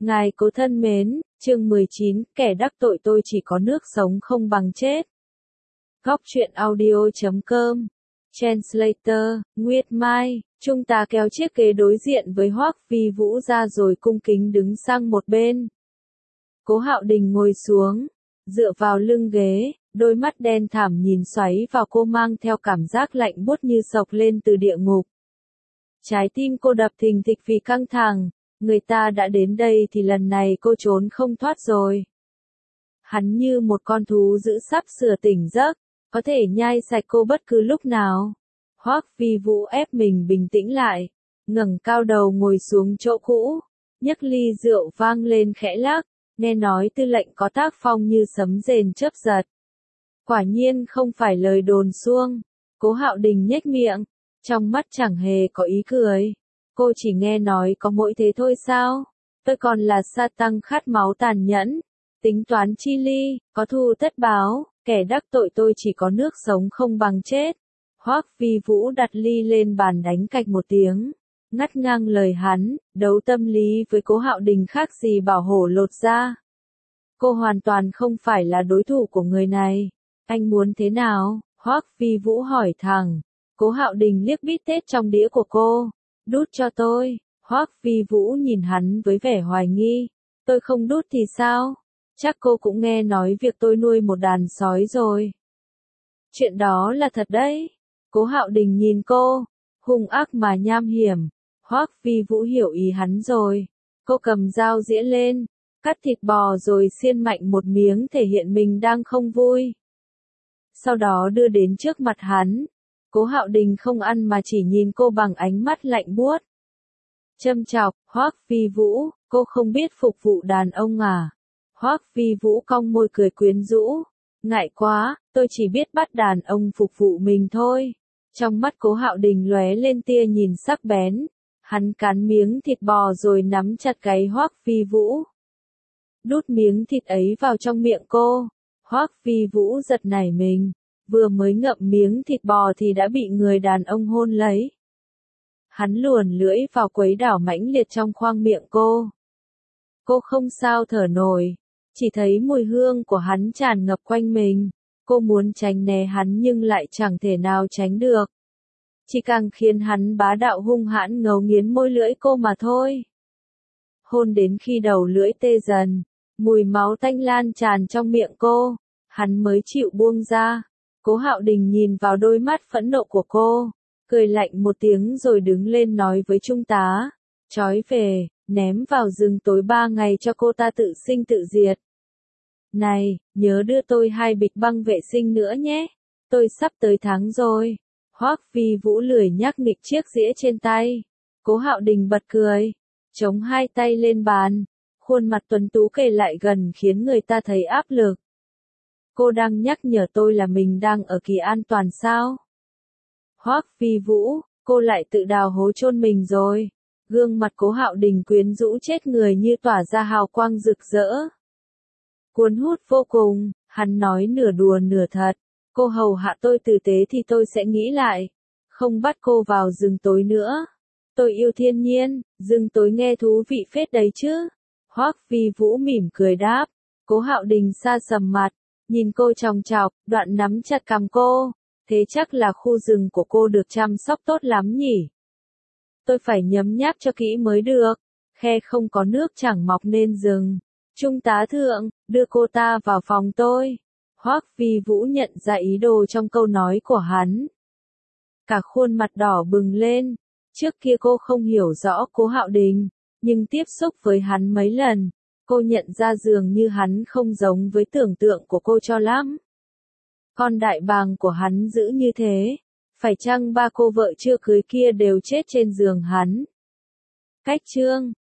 Ngài cố thân mến, chương 19, kẻ đắc tội tôi chỉ có nước sống không bằng chết. Góc truyện audio.com. Translator, Nguyệt Mai, chúng ta kéo chiếc ghế đối diện với Hoắc Vi Vũ ra rồi cung kính đứng sang một bên. Cố Hạo Đình ngồi xuống, dựa vào lưng ghế, đôi mắt đen thẳm nhìn xoáy vào cô mang theo cảm giác lạnh buốt như xộc lên từ địa ngục. Trái tim cô đập thình thịch vì căng thẳng, người ta đã đến đây thì lần này cô trốn không thoát rồi. Hắn như một con thú dữ sắp sửa tỉnh giấc, có thể nhai sạch cô bất cứ lúc nào. Hoắc Vi Vũ ép mình bình tĩnh lại, ngẩng cao đầu ngồi xuống chỗ cũ, nhấc ly rượu vang lên khẽ lắc, nghe nói tư lệnh có tác phong như sấm rền chớp giật. Quả nhiên không phải lời đồn suông. Cố Hạo Đình nhếch miệng, trong mắt chẳng hề có ý cười. Cô chỉ nghe nói có mỗi thế thôi sao? Tôi còn là sa tăng khát máu tàn nhẫn, tính toán chi ly, có thù tất báo, kẻ đắc tội tôi chỉ có nước sống không bằng chết. Hoắc Vi Vũ đặt ly lên bàn đánh cạch một tiếng, ngắt ngang lời hắn, đấu tâm lý với Cố Hạo Đình khác gì bảo hổ lột da. Cô hoàn toàn không phải là đối thủ của người này. Anh muốn thế nào? Hoắc Vi Vũ hỏi thẳng. Cố Hạo Đình liếc bít tết trong đĩa của cô. Đút cho tôi. Hoắc Vi Vũ nhìn hắn với vẻ hoài nghi. Tôi không đút thì sao? Chắc cô cũng nghe nói việc tôi nuôi một đàn sói rồi. Chuyện đó là thật đấy. Cố Hạo Đình nhìn cô, hung ác mà nham hiểm. Hoắc Vi Vũ hiểu ý hắn rồi. Cô cầm dao dĩa lên, cắt thịt bò rồi xiên mạnh một miếng thể hiện mình đang không vui. Sau đó đưa đến trước mặt hắn. Cố Hạo Đình không ăn mà chỉ nhìn cô bằng ánh mắt lạnh buốt. Châm chọc, Hoắc Vi Vũ, cô không biết phục vụ đàn ông à? Hoắc Vi Vũ cong môi cười quyến rũ. Ngại quá, tôi chỉ biết bắt đàn ông phục vụ mình thôi. Trong mắt Cố Hạo Đình lóe lên tia nhìn sắc bén. Hắn cắn miếng thịt bò rồi nắm chặt gáy Hoắc Vi Vũ. Đút miếng thịt ấy vào trong miệng cô. Hoắc Vi Vũ giật nảy mình, vừa mới ngậm miếng thịt bò thì đã bị người đàn ông hôn lấy. Hắn luồn lưỡi vào quấy đảo mãnh liệt trong khoang miệng cô. Cô không sao thở nổi, chỉ thấy mùi hương của hắn tràn ngập quanh mình. Cô muốn tránh né hắn nhưng lại chẳng thể nào tránh được. Chỉ càng khiến hắn bá đạo hung hãn ngấu nghiến môi lưỡi cô mà thôi. Hôn đến khi đầu lưỡi tê dần, mùi máu tanh lan tràn trong miệng cô, hắn mới chịu buông ra. Cố Hạo Đình nhìn vào đôi mắt phẫn nộ của cô, cười lạnh một tiếng rồi đứng lên nói với trung tá, trói về, ném vào rừng tối 3 ngày cho cô ta tự sinh tự diệt. Này, nhớ đưa tôi 2 bịch băng vệ sinh nữa nhé, tôi sắp tới tháng rồi. Hoắc Vi Vũ lười nhác nghịch chiếc dĩa trên tay. Cố Hạo Đình bật cười, chống 2 tay lên bàn, khuôn mặt tuấn tú kề lại gần khiến người ta thấy áp lực. Cô đang nhắc nhở tôi là mình đang ở kỳ an toàn sao? Hoắc Vi Vũ, cô lại tự đào hố chôn mình rồi. Gương mặt Cố Hạo Đình quyến rũ chết người như tỏa ra hào quang rực rỡ. Cuốn hút vô cùng, hắn nói nửa đùa nửa thật. Cô hầu hạ tôi tử tế thì tôi sẽ nghĩ lại. Không bắt cô vào rừng tối nữa. Tôi yêu thiên nhiên, rừng tối nghe thú vị phết đấy chứ. Hoắc Vi Vũ mỉm cười đáp. Cố Hạo Đình sa sầm mặt, nhìn cô chòng chọc, đoạn nắm chặt cằm cô. Thế chắc là khu rừng của cô được chăm sóc tốt lắm nhỉ? Tôi phải nhấm nháp cho kỹ mới được. Khe không có nước chẳng mọc nên rừng. Trung tá thượng, đưa cô ta vào phòng tôi. Hoắc Vi Vũ nhận ra ý đồ trong câu nói của hắn. Cả khuôn mặt đỏ bừng lên. Trước kia cô không hiểu rõ Cố Hạo Đình, nhưng tiếp xúc với hắn mấy lần, cô nhận ra dường như hắn không giống với tưởng tượng của cô cho lắm. Con đại bàng của hắn dữ như thế, phải chăng 3 cô vợ chưa cưới kia đều chết trên giường hắn? Cách chương